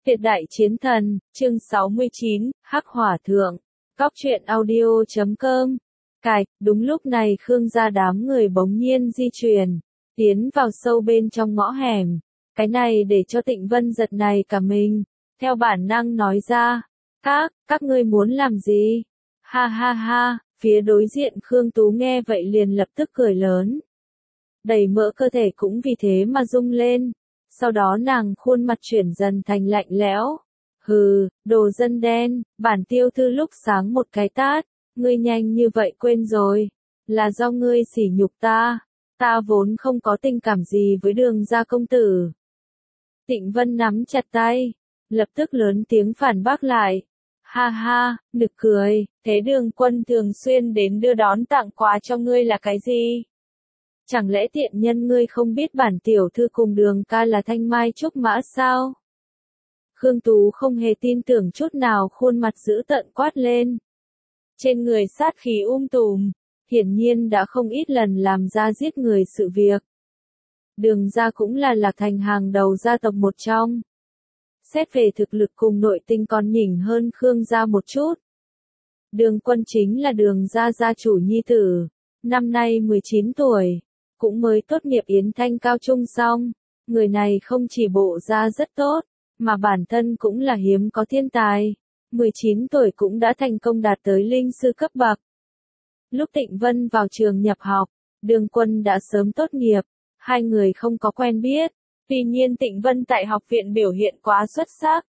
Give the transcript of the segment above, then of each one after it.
Tuyệt đại chiến thần, chương 69, Hắc Hỏa Thượng. Cóc truyện audio.com. Cài, đúng lúc này Khương gia đám người bỗng nhiên di chuyển, tiến vào sâu bên trong ngõ hẻm. Cái này để cho Tịnh Vân giật này cả mình, theo bản năng nói ra, các ngươi muốn làm gì? Ha ha ha, phía đối diện Khương Tú nghe vậy liền lập tức cười lớn. Đầy mỡ cơ thể cũng vì thế mà rung lên. Sau đó nàng khuôn mặt chuyển dần thành lạnh lẽo. Hừ, đồ dân đen, bản tiêu thư lúc sáng một cái tát, ngươi nhanh như vậy quên rồi. Là do ngươi sỉ nhục ta, ta vốn không có tình cảm gì với Đường gia công tử. Tịnh Vân nắm chặt tay, lập tức lớn tiếng phản bác lại. Ha ha, nực cười, thế Đường Quân thường xuyên đến đưa đón tặng quà cho ngươi là cái gì? Chẳng lẽ tiện nhân ngươi không biết bản tiểu thư cùng Đường ca là thanh mai trúc mã sao? Khương Tú không hề tin tưởng chút nào, khuôn mặt dữ tợn quát lên. Trên người sát khí tùm, hiển nhiên đã không ít lần làm ra giết người sự việc. Đường gia cũng là Lạc Thành hàng đầu gia tộc một trong. Xét về thực lực cùng nội tinh còn nhỉnh hơn Khương gia một chút. Đường Quân chính là Đường gia gia chủ nhi tử, năm nay 19 tuổi. Cũng mới tốt nghiệp Yến Thanh cao trung xong, người này không chỉ bộ ra rất tốt, mà bản thân cũng là hiếm có thiên tài, 19 tuổi cũng đã thành công đạt tới linh sư cấp bậc. Lúc Tịnh Vân vào trường nhập học, Đường Quân đã sớm tốt nghiệp, hai người không có quen biết, tuy nhiên Tịnh Vân tại học viện biểu hiện quá xuất sắc.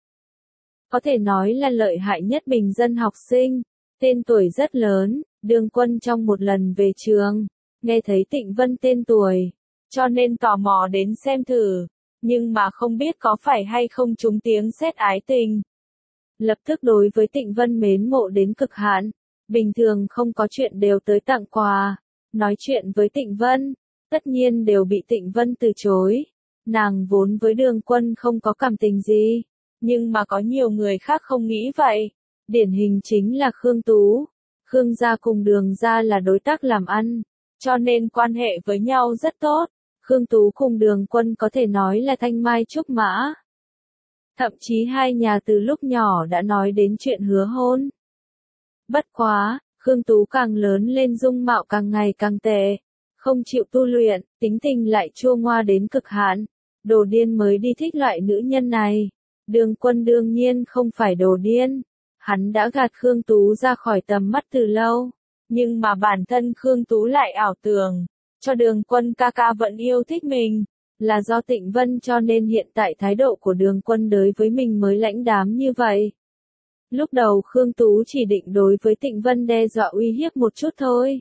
Có thể nói là lợi hại nhất bình dân học sinh, tên tuổi rất lớn, Đường Quân trong một lần về trường. Nghe thấy Tịnh Vân tên tuổi, cho nên tò mò đến xem thử, nhưng mà không biết có phải hay không trúng tiếng sét ái tình. Lập tức đối với Tịnh Vân mến mộ đến cực hạn, bình thường không có chuyện đều tới tặng quà, nói chuyện với Tịnh Vân, tất nhiên đều bị Tịnh Vân từ chối. Nàng vốn với Đường Quân không có cảm tình gì, nhưng mà có nhiều người khác không nghĩ vậy. Điển hình chính là Khương Tú, Khương gia cùng Đường gia là đối tác làm ăn. Cho nên quan hệ với nhau rất tốt, Khương Tú cùng Đường Quân có thể nói là thanh mai trúc mã. Thậm chí hai nhà từ lúc nhỏ đã nói đến chuyện hứa hôn. Bất quá, Khương Tú càng lớn lên dung mạo càng ngày càng tệ, không chịu tu luyện, tính tình lại chua ngoa đến cực hạn, đồ điên mới đi thích loại nữ nhân này. Đường Quân đương nhiên không phải đồ điên, hắn đã gạt Khương Tú ra khỏi tầm mắt từ lâu. Nhưng mà bản thân Khương Tú lại ảo tưởng, cho Đường Quân ca ca vẫn yêu thích mình, là do Tịnh Vân, cho nên hiện tại thái độ của Đường Quân đối với mình mới lãnh đám như vậy. Lúc đầu Khương Tú chỉ định đối với Tịnh Vân đe dọa uy hiếp một chút thôi.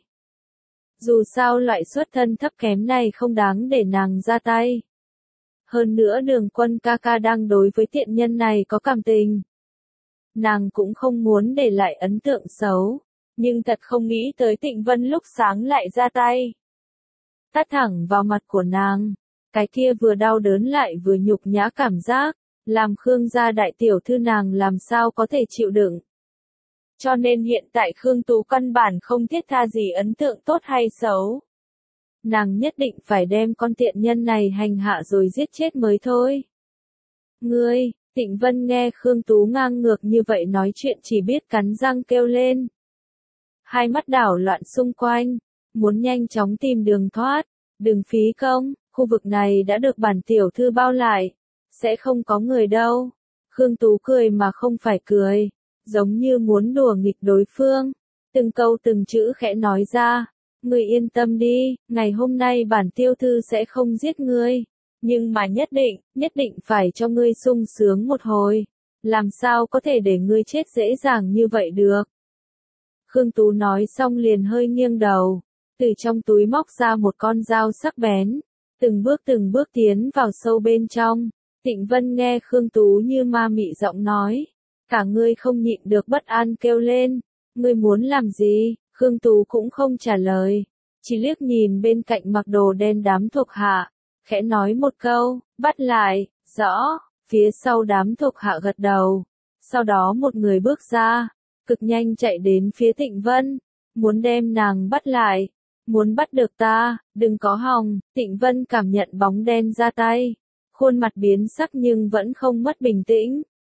Dù sao loại xuất thân thấp kém này không đáng để nàng ra tay. Hơn nữa Đường Quân ca ca đang đối với tiện nhân này có cảm tình. Nàng cũng không muốn để lại ấn tượng xấu. Nhưng thật không nghĩ tới Tịnh Vân lúc sáng lại ra tay. Tát thẳng vào mặt của nàng. Cái kia vừa đau đớn lại vừa nhục nhã cảm giác, làm Khương gia đại tiểu thư nàng làm sao có thể chịu đựng. Cho nên hiện tại Khương Tú căn bản không thiết tha gì ấn tượng tốt hay xấu. Nàng nhất định phải đem con tiện nhân này hành hạ rồi giết chết mới thôi. Ngươi, Tịnh Vân nghe Khương Tú ngang ngược như vậy nói chuyện chỉ biết cắn răng kêu lên. Hai mắt đảo loạn xung quanh, muốn nhanh chóng tìm đường thoát, đừng phí công, khu vực này đã được bản tiểu thư bao lại, sẽ không có người đâu. Khương Tú cười mà không phải cười, giống như muốn đùa nghịch đối phương, từng câu từng chữ khẽ nói ra, ngươi yên tâm đi, ngày hôm nay bản tiểu thư sẽ không giết ngươi, nhưng mà nhất định phải cho ngươi sung sướng một hồi, làm sao có thể để ngươi chết dễ dàng như vậy được. Khương Tú nói xong liền hơi nghiêng đầu, từ trong túi móc ra một con dao sắc bén, từng bước tiến vào sâu bên trong. Tịnh Vân nghe Khương Tú như ma mị giọng nói, cả người không nhịn được bất an kêu lên, ngươi muốn làm gì? Khương Tú cũng không trả lời, chỉ liếc nhìn bên cạnh mặc đồ đen đám thuộc hạ, khẽ nói một câu, bắt lại, rõ, phía sau đám thuộc hạ gật đầu, sau đó một người bước ra. Cực nhanh chạy đến phía Tịnh Vân, muốn đem nàng bắt lại, muốn bắt được ta, đừng có hòng. Tịnh Vân cảm nhận bóng đen ra tay, khuôn mặt biến sắc nhưng vẫn không mất bình tĩnh,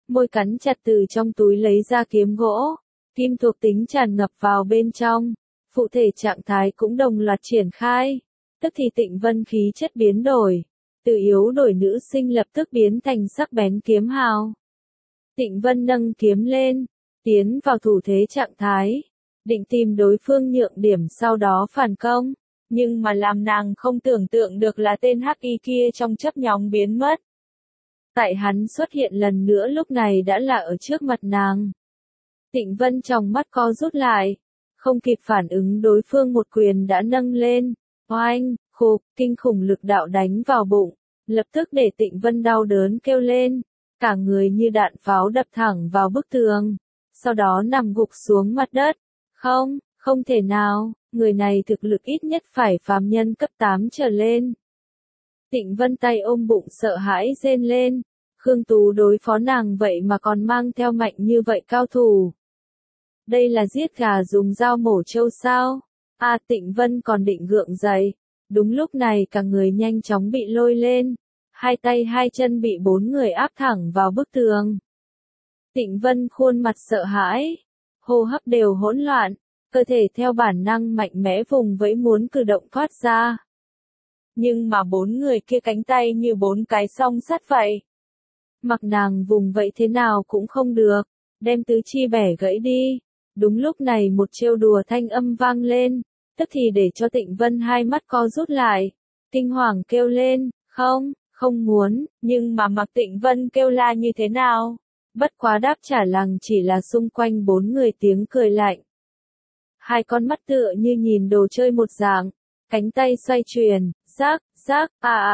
môi cắn chặt từ trong túi lấy ra kiếm gỗ, kim thuộc tính tràn ngập vào bên trong, phụ thể trạng thái cũng đồng loạt triển khai, tức thì Tịnh Vân khí chất biến đổi, từ yếu đổi nữ sinh lập tức biến thành sắc bén kiếm hào. Tịnh Vân nâng kiếm lên, tiến vào thủ thế trạng thái, định tìm đối phương nhượng điểm sau đó phản công, nhưng mà làm nàng không tưởng tượng được là tên hắc y kia trong chớp nhoáng biến mất. Tại hắn xuất hiện lần nữa lúc này đã là ở trước mặt nàng. Tịnh Vân trong mắt co rút lại, không kịp phản ứng đối phương một quyền đã nâng lên, oanh, khục, kinh khủng lực đạo đánh vào bụng, lập tức để Tịnh Vân đau đớn kêu lên, cả người như đạn pháo đập thẳng vào bức tường, sau đó nằm gục xuống mặt đất. Không, không thể nào, người này thực lực ít nhất phải phàm nhân cấp 8 trở lên. Tịnh Vân tay ôm bụng sợ hãi rên lên, Khương Tú đối phó nàng vậy mà còn mang theo mạnh như vậy cao thủ. Đây là giết gà dùng dao mổ trâu sao? Tịnh Vân còn định gượng dậy, đúng lúc này cả người nhanh chóng bị lôi lên, hai tay hai chân bị 4 người áp thẳng vào bức tường. Tịnh Vân khuôn mặt sợ hãi, hô hấp đều hỗn loạn, cơ thể theo bản năng mạnh mẽ vùng vẫy muốn cử động thoát ra. Nhưng mà 4 người kia cánh tay như 4 cái song sắt vậy. Mặc nàng vùng vẫy thế nào cũng không được, đem tứ chi bẻ gãy đi. Đúng lúc này một trêu đùa thanh âm vang lên, tức thì để cho Tịnh Vân hai mắt co rút lại, kinh hoàng kêu lên, không, không muốn, nhưng mà mặc Tịnh Vân kêu la như thế nào? Bất quá đáp trả lằng chỉ là xung quanh 4 người tiếng cười lạnh. Hai con mắt tựa như nhìn đồ chơi một dạng, cánh tay xoay chuyển, rác, rác,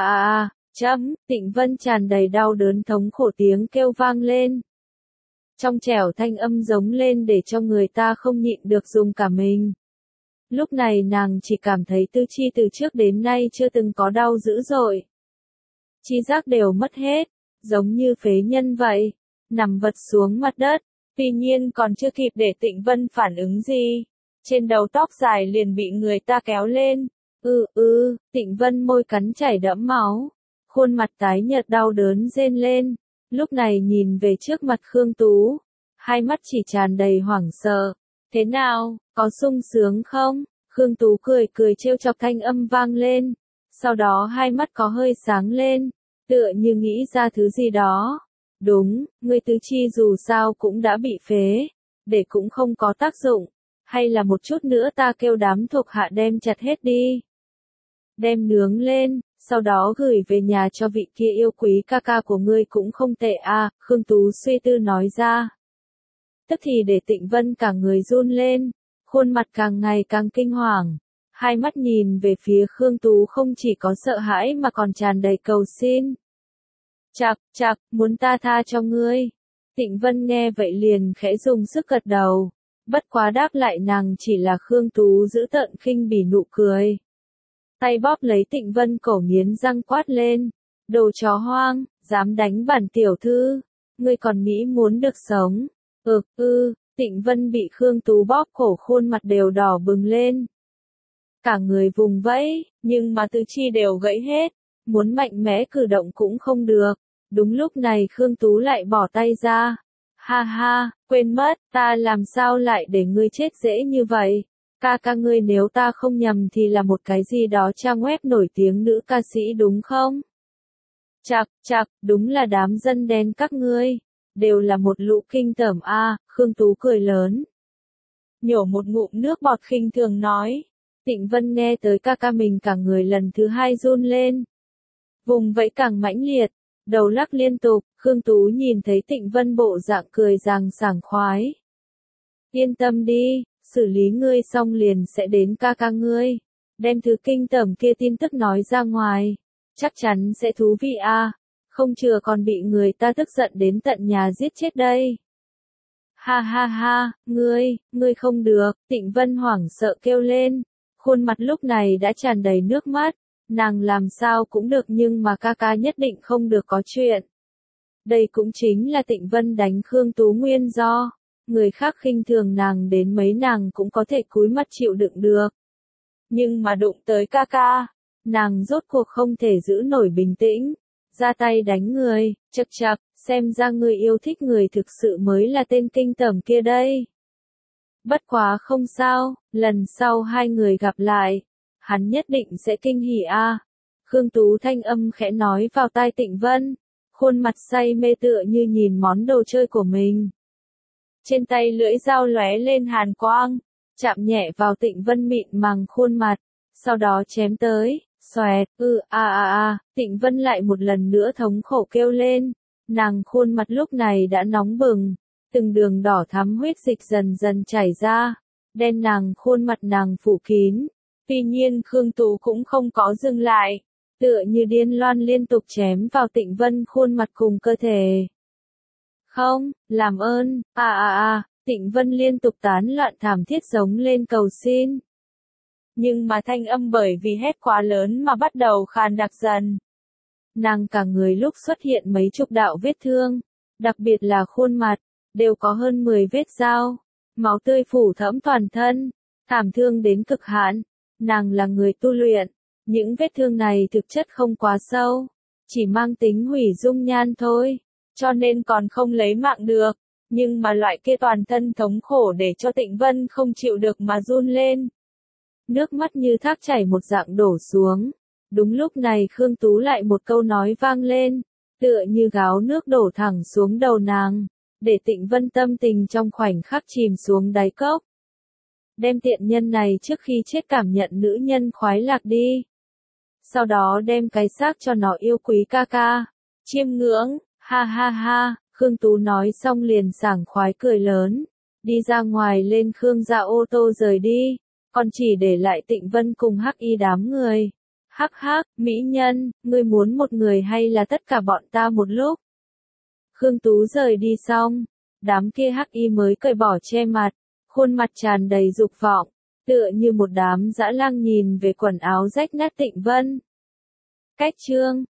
Tịnh Vân tràn đầy đau đớn thống khổ tiếng kêu vang lên. Trong trẻo thanh âm giống lên để cho người ta không nhịn được dùng cả mình. Lúc này nàng chỉ cảm thấy tư chi từ trước đến nay chưa từng có đau dữ dội. Chi giác đều mất hết, giống như phế nhân vậy, nằm vật xuống mặt đất. Tuy nhiên còn chưa kịp để Tịnh Vân phản ứng gì, trên đầu tóc dài liền bị người ta kéo lên. Tịnh Vân môi cắn chảy đẫm máu, khuôn mặt tái nhợt đau đớn rên lên, lúc này nhìn về trước mặt Khương Tú, hai mắt chỉ tràn đầy hoảng sợ. Thế nào, có sung sướng không? Khương Tú cười cười trêu chọc thanh âm vang lên, sau đó hai mắt có hơi sáng lên, tựa như nghĩ ra thứ gì đó. Đúng, ngươi tứ chi dù sao cũng đã bị phế, để cũng không có tác dụng, hay là một chút nữa ta kêu đám thuộc hạ đem chặt hết đi. Đem nướng lên, sau đó gửi về nhà cho vị kia yêu quý ca ca của ngươi cũng không tệ Khương Tú suy tư nói ra. Tức thì để Tịnh Vân cả người run lên, khuôn mặt càng ngày càng kinh hoàng, hai mắt nhìn về phía Khương Tú không chỉ có sợ hãi mà còn tràn đầy cầu xin. Chạc, muốn ta tha cho ngươi. Tịnh Vân nghe vậy liền khẽ dùng sức gật đầu, bất quá đáp lại nàng chỉ là Khương Tú giữ tợn khinh bỉ nụ cười. Tay bóp lấy Tịnh Vân cổ nghiến răng quát lên, đồ chó hoang, dám đánh bản tiểu thư, ngươi còn nghĩ muốn được sống. Tịnh Vân bị Khương Tú bóp cổ khuôn mặt đều đỏ bừng lên. Cả người vùng vẫy, nhưng mà tứ chi đều gãy hết, muốn mạnh mẽ cử động cũng không được. Đúng lúc này Khương Tú lại bỏ tay ra. Ha, quên mất, ta làm sao lại để ngươi chết dễ như vậy? Ca ngươi nếu ta không nhầm thì là một cái gì đó trang web nổi tiếng nữ ca sĩ đúng không? Chạc, đúng là đám dân đen các ngươi. Đều là một lũ kinh tởm Khương Tú cười lớn. Nhổ một ngụm nước bọt khinh thường nói. Tịnh Vân nghe tới ca mình cả người lần thứ hai run lên. Vùng vẫy càng mãnh liệt, đầu lắc liên tục, Khương Tú nhìn thấy Tịnh Vân bộ dạng cười ràng sảng khoái. Yên tâm đi, xử lý ngươi xong liền sẽ đến ca ngươi. Đem thứ kinh tởm kia tin tức nói ra ngoài. Chắc chắn sẽ thú vị không chừa còn bị người ta tức giận đến tận nhà giết chết đây. Ha, ngươi không được, Tịnh Vân hoảng sợ kêu lên, khuôn mặt lúc này đã tràn đầy nước mắt, nàng làm sao cũng được nhưng mà ca nhất định không được có chuyện. Đây cũng chính là Tịnh Vân đánh Khương Tú nguyên do, người khác khinh thường nàng đến mấy nàng cũng có thể cúi mặt chịu đựng được. Nhưng mà đụng tới ca, nàng rốt cuộc không thể giữ nổi bình tĩnh. Ra tay đánh người, chậc, xem ra ngươi yêu thích người thực sự mới là tên kinh tởm kia đây. Bất quá không sao, lần sau hai người gặp lại, hắn nhất định sẽ kinh hỉ a. Khương Tú thanh âm khẽ nói vào tai Tịnh Vân, khuôn mặt say mê tựa như nhìn món đồ chơi của mình. Trên tay lưỡi dao lóe lên hàn quang, chạm nhẹ vào Tịnh Vân mịn màng khuôn mặt, sau đó chém tới, xoẹt, Tịnh Vân lại một lần nữa thống khổ kêu lên, nàng khuôn mặt lúc này đã nóng bừng, từng đường đỏ thắm huyết dịch dần dần chảy ra, đen nàng khuôn mặt nàng phủ kín. Tuy nhiên Khương Tú cũng không có dừng lại, tựa như điên loan liên tục chém vào Tịnh Vân khuôn mặt cùng cơ thể. Không, làm ơn, Tịnh Vân liên tục tán loạn thảm thiết giống lên cầu xin. Nhưng mà thanh âm bởi vì hét quá lớn mà bắt đầu khàn đặc dần. Nàng cả người lúc xuất hiện mấy chục đạo vết thương, đặc biệt là khuôn mặt, đều có hơn 10 vết dao, máu tươi phủ thẫm toàn thân, thảm thương đến cực hạn. Nàng là người tu luyện, những vết thương này thực chất không quá sâu, chỉ mang tính hủy dung nhan thôi, cho nên còn không lấy mạng được, nhưng mà loại kia toàn thân thống khổ để cho Tịnh Vân không chịu được mà run lên. Nước mắt như thác chảy một dạng đổ xuống, đúng lúc này Khương Tú lại một câu nói vang lên, tựa như gáo nước đổ thẳng xuống đầu nàng, để Tịnh Vân tâm tình trong khoảnh khắc chìm xuống đáy cốc. Đem tiện nhân này trước khi chết cảm nhận nữ nhân khoái lạc đi. Sau đó đem cái xác cho nó yêu quý ca ca. Chiêm ngưỡng, ha ha ha, Khương Tú nói xong liền sảng khoái cười lớn. Đi ra ngoài lên Khương gia ô tô rời đi, còn chỉ để lại Tịnh Vân cùng hắc y đám người. Hắc hắc, mỹ nhân, ngươi muốn một người hay là tất cả bọn ta một lúc? Khương Tú rời đi xong, đám kia hắc y mới cởi bỏ che mặt. Khuôn mặt tràn đầy dục vọng, tựa như một đám dã lang nhìn về quần áo rách nát Tịnh Vân. Cách chương